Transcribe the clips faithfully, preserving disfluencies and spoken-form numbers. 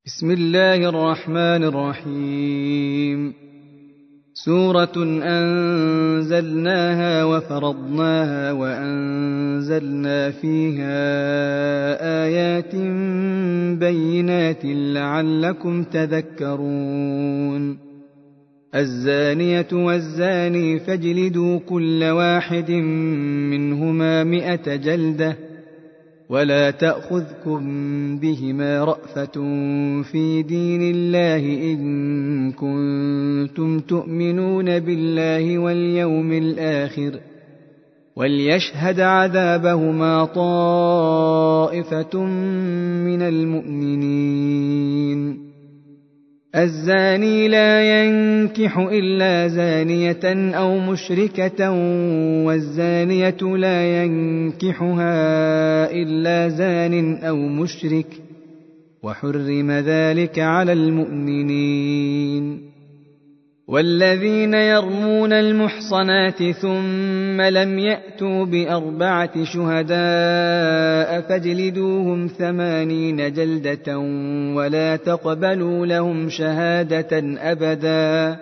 بسم الله الرحمن الرحيم. سورة أنزلناها وفرضناها وأنزلنا فيها آيات بينات لعلكم تذكرون. الزانية والزاني فاجلدوا كل واحد منهما مئة جلدة ولا تأخذكم بهما رأفة في دين الله إن كنتم تؤمنون بالله واليوم الآخر وليشهد عذابهما طائفة من المؤمنين. الزاني لا ينكح إلا زانية أو مشركة والزانية لا ينكحها إلا زان أو مشرك وحرم ذلك على المؤمنين. والذين يرمون المحصنات ثم لم يأتوا بأربعة شهداء فاجلدوهم ثمانين جلدة ولا تقبلوا لهم شهادة أبدا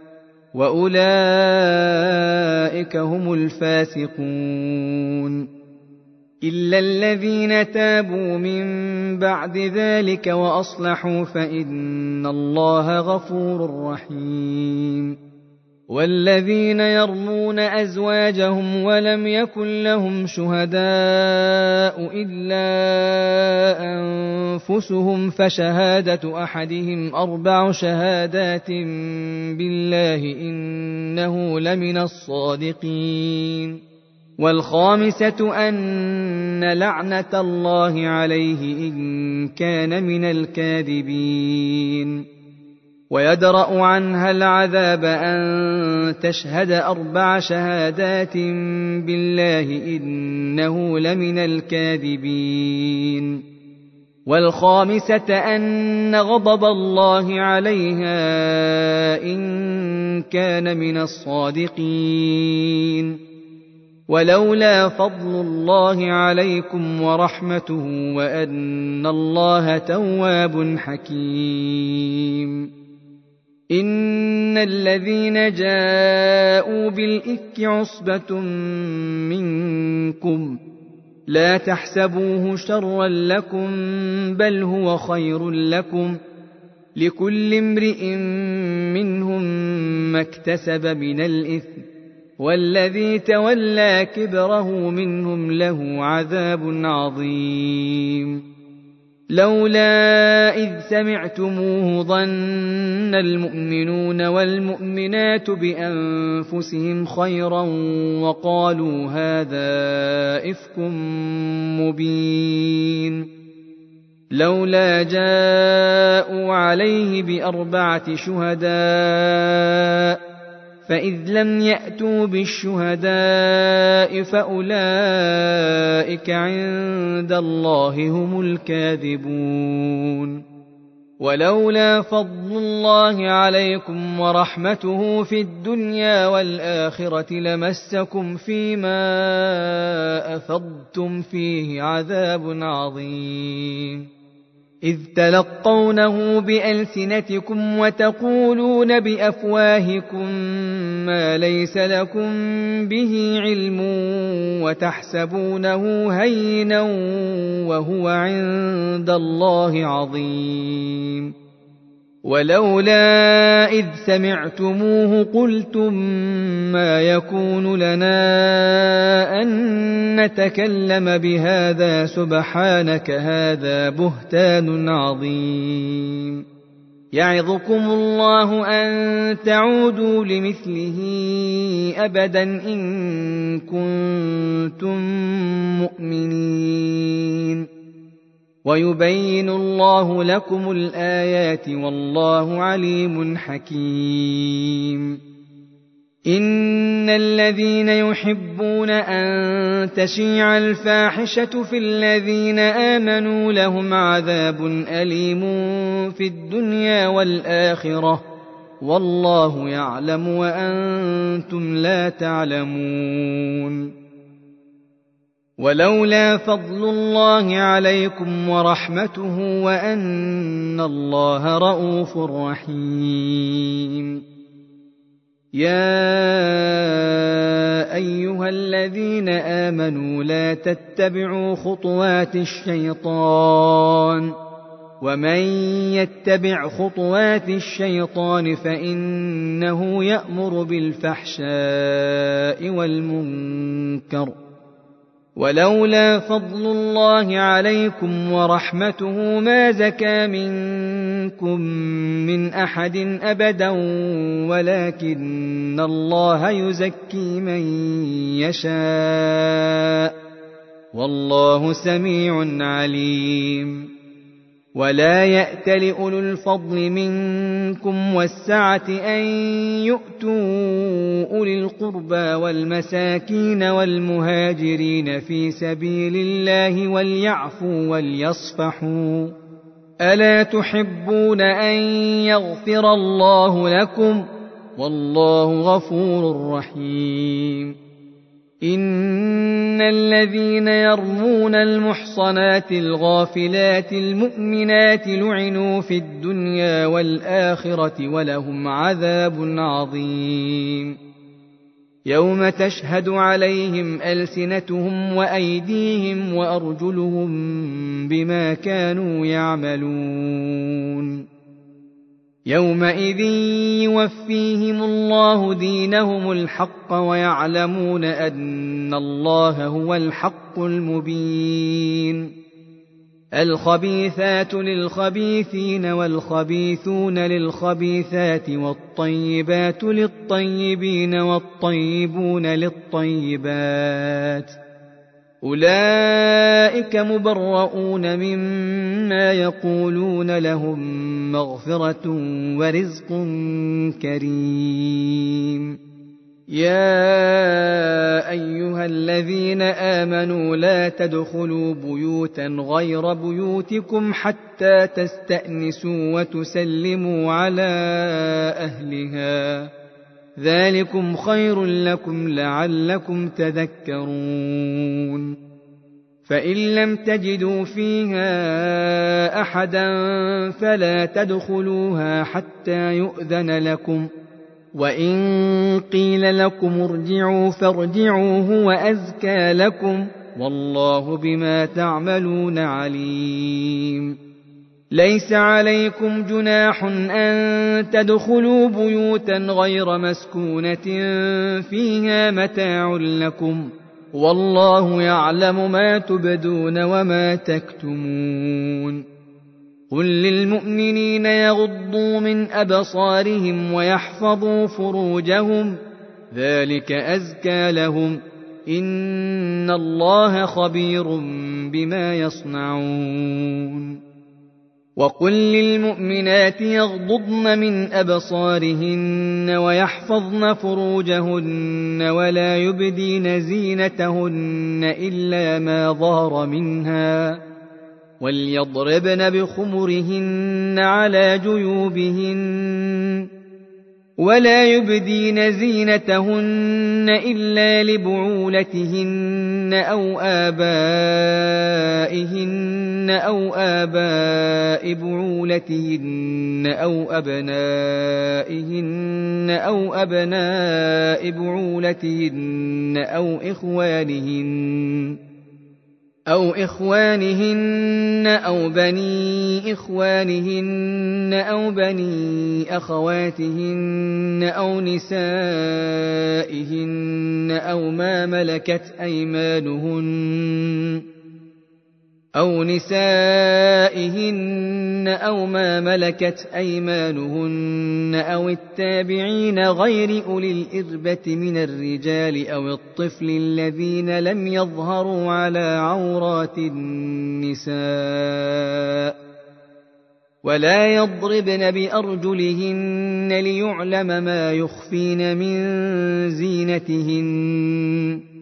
وأولئك هم الفاسقون. إلا الذين تابوا من بعد ذلك وأصلحوا فإن الله غفور رحيم. والذين يرمون أزواجهم ولم يكن لهم شهداء إلا أنفسهم فشهادة أحدهم أربع شهادات بالله إنه لمن الصادقين. والخامسة أن لعنة الله عليه إن كان من الكاذبين. ويدرأ عنها العذاب أن تشهد أربع شهادات بالله إنه لمن الكاذبين. والخامسة أن غضب الله عليها إن كان من الصادقين. ولولا فضل الله عليكم ورحمته وأن الله تواب حكيم. إن الذين جاءوا بالإفك عصبة منكم لا تحسبوه شرا لكم بل هو خير لكم لكل امرئ منهم ما اكتسب من الإثم والذي تولى كبره منهم له عذاب عظيم. لولا إذ سمعتموه ظن المؤمنون والمؤمنات بأنفسهم خيرا وقالوا هذا إفك مبين. لولا جاءوا عليه بأربعة شهداء فإذ لم يأتوا بالشهداء فأولئك عند الله هم الكاذبون. ولولا فضل الله عليكم ورحمته في الدنيا والآخرة لمسكم فيما أفضتم فيه عذاب عظيم. إذ تلقونه بألسنتكم وتقولون بأفواهكم ما ليس لكم به علم وتحسبونه هينا وهو عند الله عظيم. ولولا إذ سمعتموه قلتم ما يكون لنا أن نتكلم بهذا سبحانك هذا بهتان عظيم. يعظكم الله أن تعودوا لمثله أبدا إن كنتم مؤمنين. ويبين الله لكم الآيات والله عليم حكيم. إن الذين يحبون أن تشيع الفاحشة في الذين آمنوا لهم عذاب أليم في الدنيا والآخرة والله يعلم وأنتم لا تعلمون. ولولا فضل الله عليكم ورحمته وأن الله رءوف رحيم. يا أيها الذين آمنوا لا تتبعوا خطوات الشيطان ومن يتبع خطوات الشيطان فإنه يأمر بالفحشاء والمنكر ولولا فضل الله عليكم ورحمته ما زكى منكم من أحد أبدا ولكن الله يزكي من يشاء والله سميع عليم. ولا يأتل أولو الفضل منكم والسعة أن يؤتوا أولي القربى والمساكين والمهاجرين في سبيل الله وليعفوا وليصفحوا ألا تحبون أن يغفر الله لكم والله غفور رحيم. إن الذين يرمون المحصنات الغافلات المؤمنات لعنوا في الدنيا والآخرة ولهم عذاب عظيم. يوم تشهد عليهم ألسنتهم وأيديهم وأرجلهم بما كانوا يعملون. يومئذ يوفيهم الله دينهم الحق ويعلمون أن الله هو الحق المبين. الخبيثات للخبيثين والخبيثون للخبيثات والطيبات للطيبين والطيبون للطيبات أولئك مبرؤون مما يقولون لهم مغفرة ورزق كريم. يا أيها الذين آمنوا لا تدخلوا بيوتا غير بيوتكم حتى تستأنسوا وتسلموا على أهلها ذلكم خير لكم لعلكم تذكرون. فإن لم تجدوا فيها أحدا فلا تدخلوها حتى يؤذن لكم وإن قيل لكم ارجعوا فارجعوا هو أزكى لكم والله بما تعملون عليم. ليس عليكم جناح أن تدخلوا بيوتا غير مسكونة فيها متاع لكم والله يعلم ما تبدون وما تكتمون. قل للمؤمنين يغضوا من أبصارهم ويحفظوا فروجهم ذلك أزكى لهم إن الله خبير بما يصنعون. وقل للمؤمنات يغضضن من أبصارهن ويحفظن فروجهن ولا يبدين زينتهن إلا ما ظهر منها وليضربن بخمرهن على جيوبهن ولا يبدين زينتهن إلا لبعولتهن أو آبائهن أو آباء بعولتهن أو أبنائهن أو أبناء بعولتهن أو إخوانهن أو إخوانهن أو بني إخوانهن أو بني أخواتهن أو نسائهن أو ما ملكت أيمانهن أو نسائهن أو ما ملكت أيمانهن أو التابعين غير أولي الإربة من الرجال أو الطفل الذين لم يظهروا على عورات النساء ولا يضربن بأرجلهن ليعلم ما يخفين من زينتهن.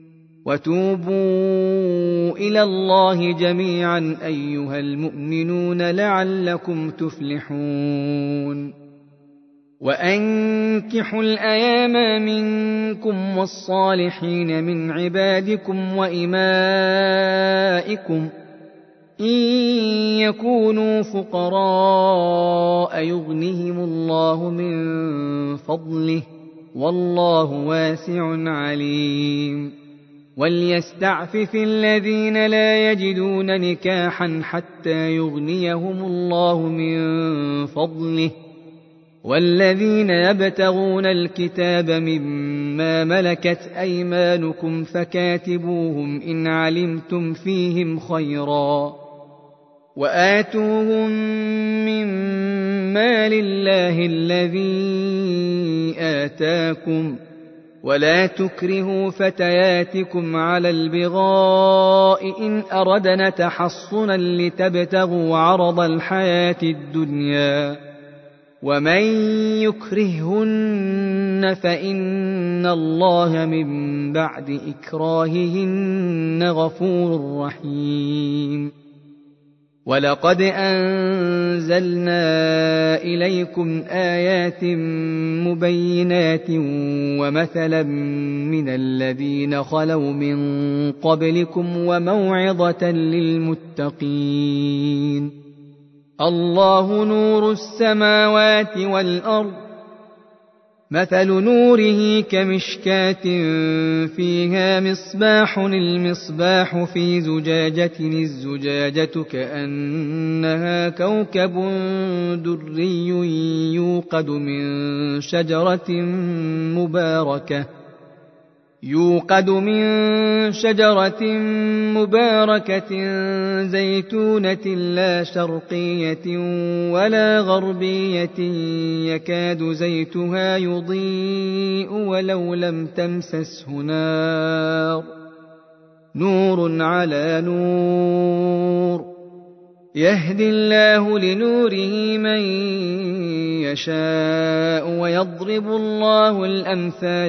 وتوبوا إلى الله جميعا أيها المؤمنون لعلكم تفلحون. وأنكحوا الأيام منكم والصالحين من عبادكم وإمائكم إن يكونوا فقراء يغنهم الله من فضله والله واسع عليم وليستعفف الذين لا يجدون نكاحا حتى يغنيهم الله من فضله والذين يبتغون الكتاب مما ملكت أيمانكم فكاتبوهم إن علمتم فيهم خيرا وآتوهم من مال الله الذي آتاكم ولا تكرهوا فتياتكم على البغاء إن أردنا تحصنا لتبتغوا عرض الحياة الدنيا ومن يكرههن فإن الله من بعد إكراههن غفور رحيم ولقد أنزلنا إليكم آيات مبينات ومثلا من الذين خلوا من قبلكم وموعظة للمتقين الله نور السماوات والأرض مثل نوره كمشكاة فيها مصباح المصباح في زجاجة الزجاجة كأنها كوكب دري يوقد من شجرة مباركة يوقد من شجرة مباركة زيتونة لا شرقية ولا غربية يكاد زيتها يضيء ولو لم تمسسه نار نور على نور يهدي الله لنوره من يشاء ويضرب الله الأمثال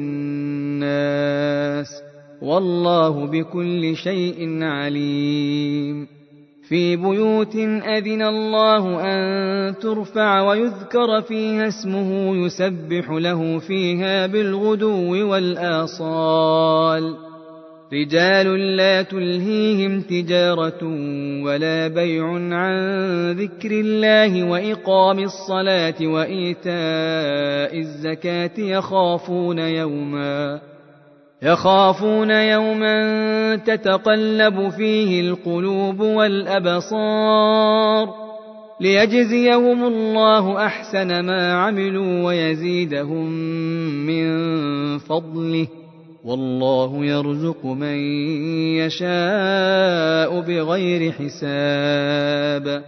للناس والله بكل شيء عليم في بيوت أذن الله أن ترفع ويذكر فيها اسمه يسبح له فيها بالغدو والآصال رجال لا تلهيهم تجارة ولا بيع عن ذكر الله وإقام الصلاة وإيتاء الزكاة يخافون يوما يخافون يوما تتقلب فيه القلوب والأبصار ليجزيهم الله أحسن ما عملوا ويزيدهم من فضله والله يرزق من يشاء بغير حساب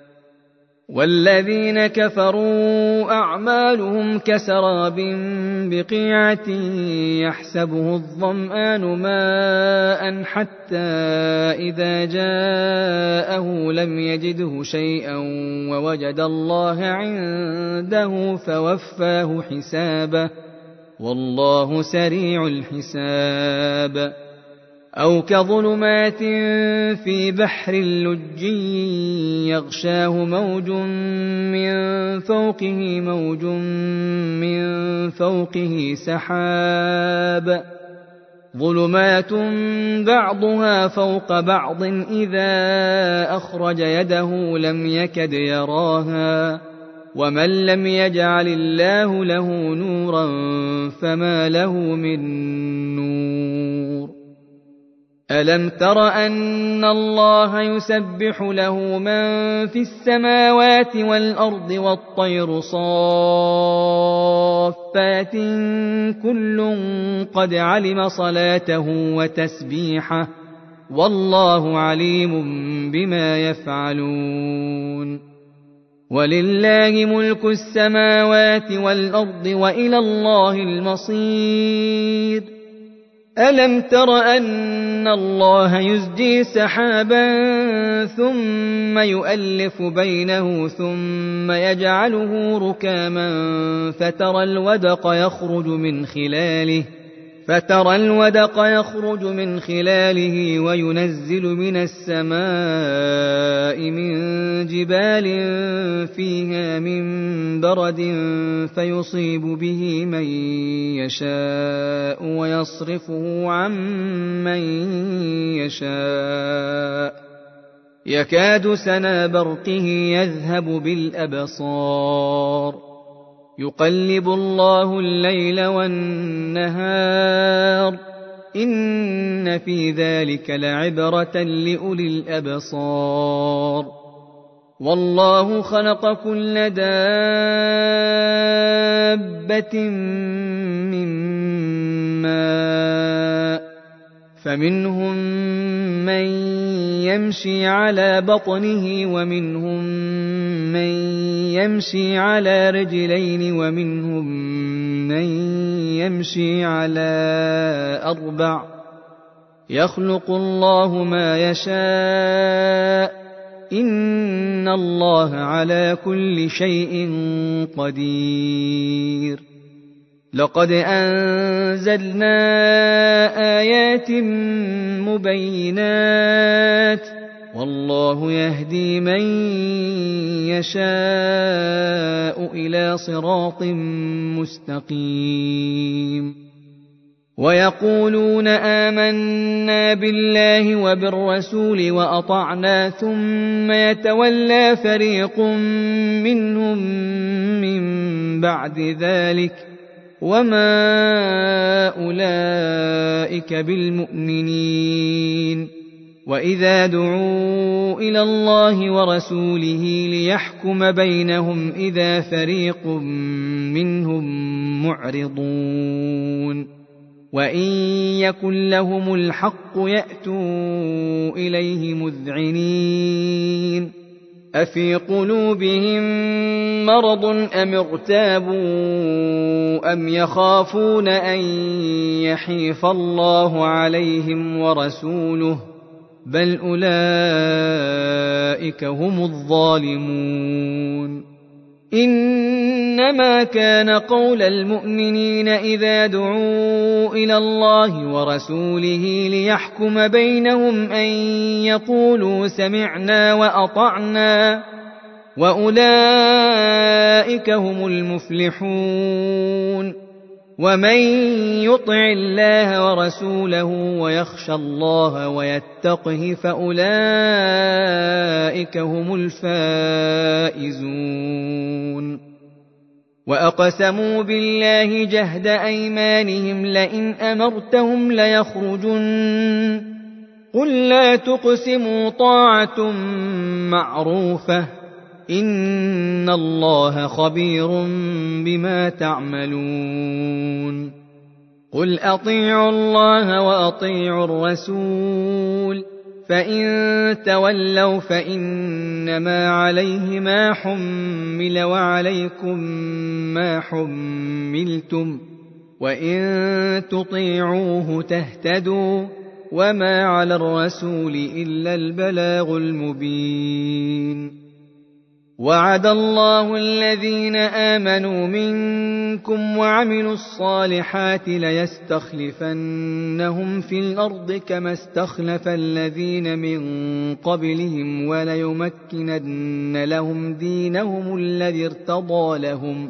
والذين كفروا أعمالهم كسراب بقيعة يحسبه الظمآن ماء حتى إذا جاءه لم يجده شيئا ووجد الله عنده فوفاه حسابه والله سريع الحساب أو كظلمات في بحر اللج يغشاه موج من فوقه موج من فوقه سحاب ظلمات بعضها فوق بعض إذا أخرج يده لم يكد يراها ومن لم يجعل الله له نورا فما له من نور ألم تر أن الله يسبح له من في السماوات والأرض والطير صافات كل قد علم صلاته وتسبيحه والله عليم بما يفعلون ولله ملك السماوات والأرض وإلى الله المصير ألم تر أن الله يزجي سحابا ثم يؤلف بينه ثم يجعله ركاما فترى الودق يخرج من خلاله فترى الودق يخرج من خلاله وينزل من السماء من جبال فيها من برد فيصيب به من يشاء ويصرفه عن من يشاء يكاد سنا برقه يذهب بالأبصار يقلب الله الليل والنهار إن في ذلك لعبرة لأولي الأبصار والله خلق كل دابة من ماء فمنهم من يمشي على بطنه ومنهم من يمشي على رجلين ومنهم من يمشي على أربع يخلق الله ما يشاء إن الله على كل شيء قدير لقد أنزلنا آيات مبينات والله يهدي من يشاء إلى صراط مستقيم ويقولون آمنا بالله وبالرسول وأطعنا ثم يتولى فريق منهم من بعد ذلك وما أولئك بالمؤمنين وإذا دعوا إلى الله ورسوله ليحكم بينهم إذا فريق منهم معرضون وإن يكن لهم الحق يأتوا إليه مذعنين أفي قلوبهم مرض أم ارتابوا أم يخافون أن يحيف الله عليهم ورسوله بل أولئك هم الظالمون إنما كان قول المؤمنين إذا دعوا إلى الله ورسوله ليحكم بينهم أن يقولوا سمعنا وأطعنا وأولئك هم المفلحون ومن يطع الله ورسوله ويخشى الله ويتقه فأولئك هم الفائزون وأقسموا بالله جهد أيمانهم لئن أمرتهم ليخرجن قل لا تقسموا طاعة معروفة إن الله خبير بما تعملون قل أطيعوا الله وأطيعوا الرسول فإن تولوا فإنما عليه ما حمل وعليكم ما حملتم وإن تطيعوه تهتدوا وما على الرسول إلا البلاغ المبين وعد الله الذين آمنوا منكم وعملوا الصالحات ليستخلفنهم في الأرض كما استخلف الذين من قبلهم وليمكنن لهم دينهم الذي ارتضى لهم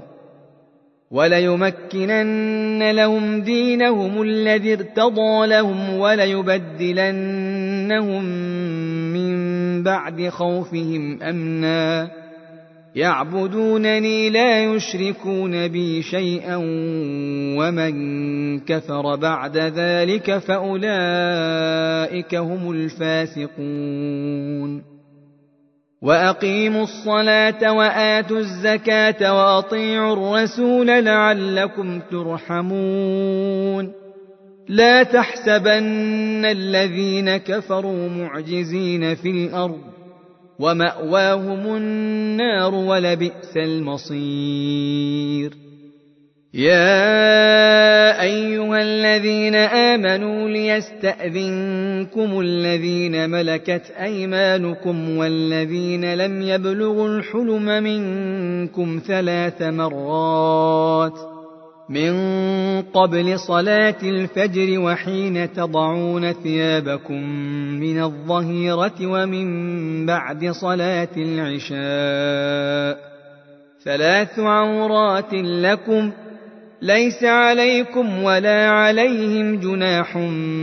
وليمكنن لهم دينهم الذي ارتضى لهم وليبدلنهم من بعد خوفهم أمنا يعبدونني لا يشركون بي شيئا ومن كفر بعد ذلك فأولئك هم الفاسقون وأقيموا الصلاة وآتوا الزكاة وأطيعوا الرسول لعلكم ترحمون لا تحسبن الذين كفروا معجزين في الأرض ومأواهم النار ولبئس المصير يا أيها الذين آمنوا ليستأذنكم الذين ملكت أيمانكم والذين لم يبلغوا الحلم منكم ثلاث مرات من قبل صلاة الفجر وحين تضعون ثيابكم من الظهيرة ومن بعد صلاة العشاء ثلاث عورات لكم ليس عليكم ولا عليهم جناح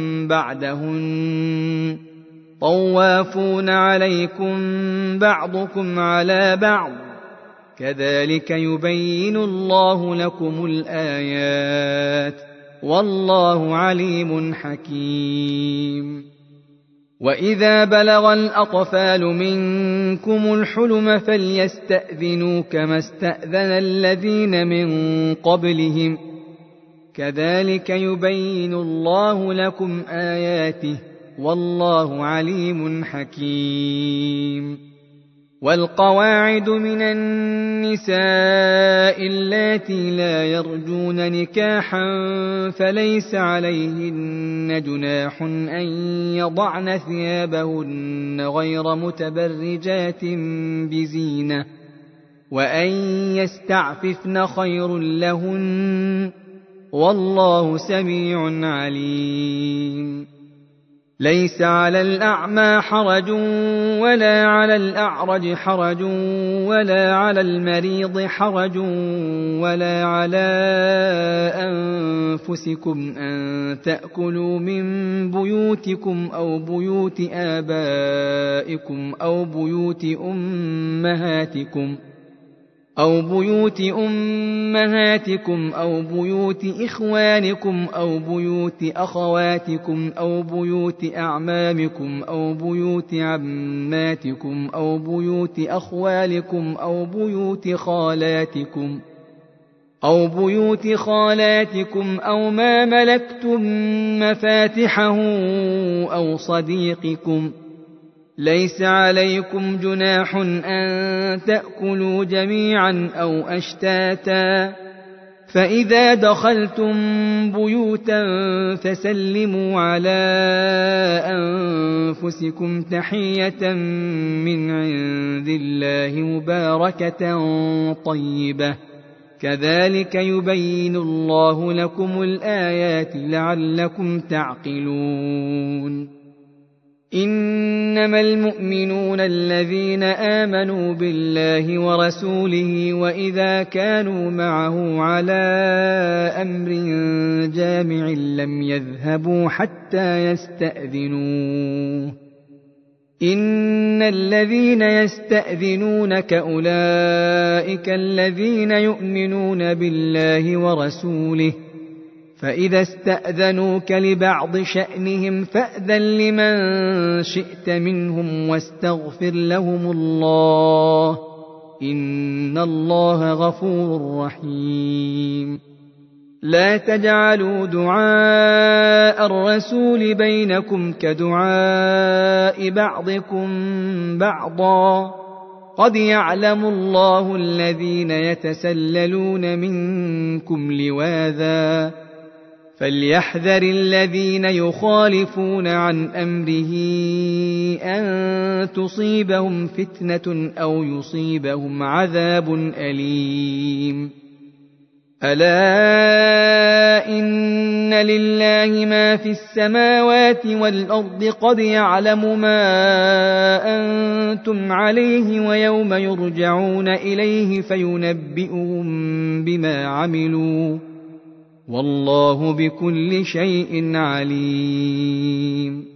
بعدهن طوافون عليكم بعضكم على بعض كذلك يبين الله لكم الآيات والله عليم حكيم. وإذا بلغ الأطفال منكم الحلم فليستأذنوا كما استأذن الذين من قبلهم كذلك يبين الله لكم آياته والله عليم حكيم. والقواعد من النساء اللاتي لا يرجون نكاحا فليس عليهن جناح أن يضعن ثيابهن غير متبرجات بزينة وأن يستعففن خير لهن والله سميع عليم. ليس على الأعمى حرج ولا على الأعرج حرج ولا على المريض حرج ولا على أنفسكم أن تأكلوا من بيوتكم أو بيوت آبائكم أو بيوت أمهاتكم أو بيوت أمهاتكم أو بيوت إخوانكم أو بيوت أخواتكم أو بيوت أعمامكم أو بيوت عماتكم أو بيوت أخوالكم أو بيوت خالاتكم أو بيوت خالاتكم أو ما ملكتم مفاتحه أو صديقكم ليس عليكم جناح أن تأكلوا جميعا أو أشتاتا فإذا دخلتم بيوتا فسلموا على أنفسكم تحية من عند الله مباركة طيبة كذلك يبين الله لكم الآيات لعلكم تعقلون. إنما المؤمنون الذين آمنوا بالله ورسوله وإذا كانوا معه على أمر جامع لم يذهبوا حتى يستأذنوه إن الذين يستأذنونك أولئك الذين يؤمنون بالله ورسوله فإذا استأذنوك لبعض شأنهم فأذن لمن شئت منهم واستغفر لهم الله إن الله غفور رحيم. لا تجعلوا دعاء الرسول بينكم كدعاء بعضكم بعضا قد يعلم الله الذين يتسللون منكم لواذا فليحذر الذين يخالفون عن أمره أن تصيبهم فتنة أو يصيبهم عذاب أليم. ألا إن لله ما في السماوات والأرض قد يعلم ما أنتم عليه ويوم يرجعون إليه فينبئهم بما عملوا والله بكل شيء عليم.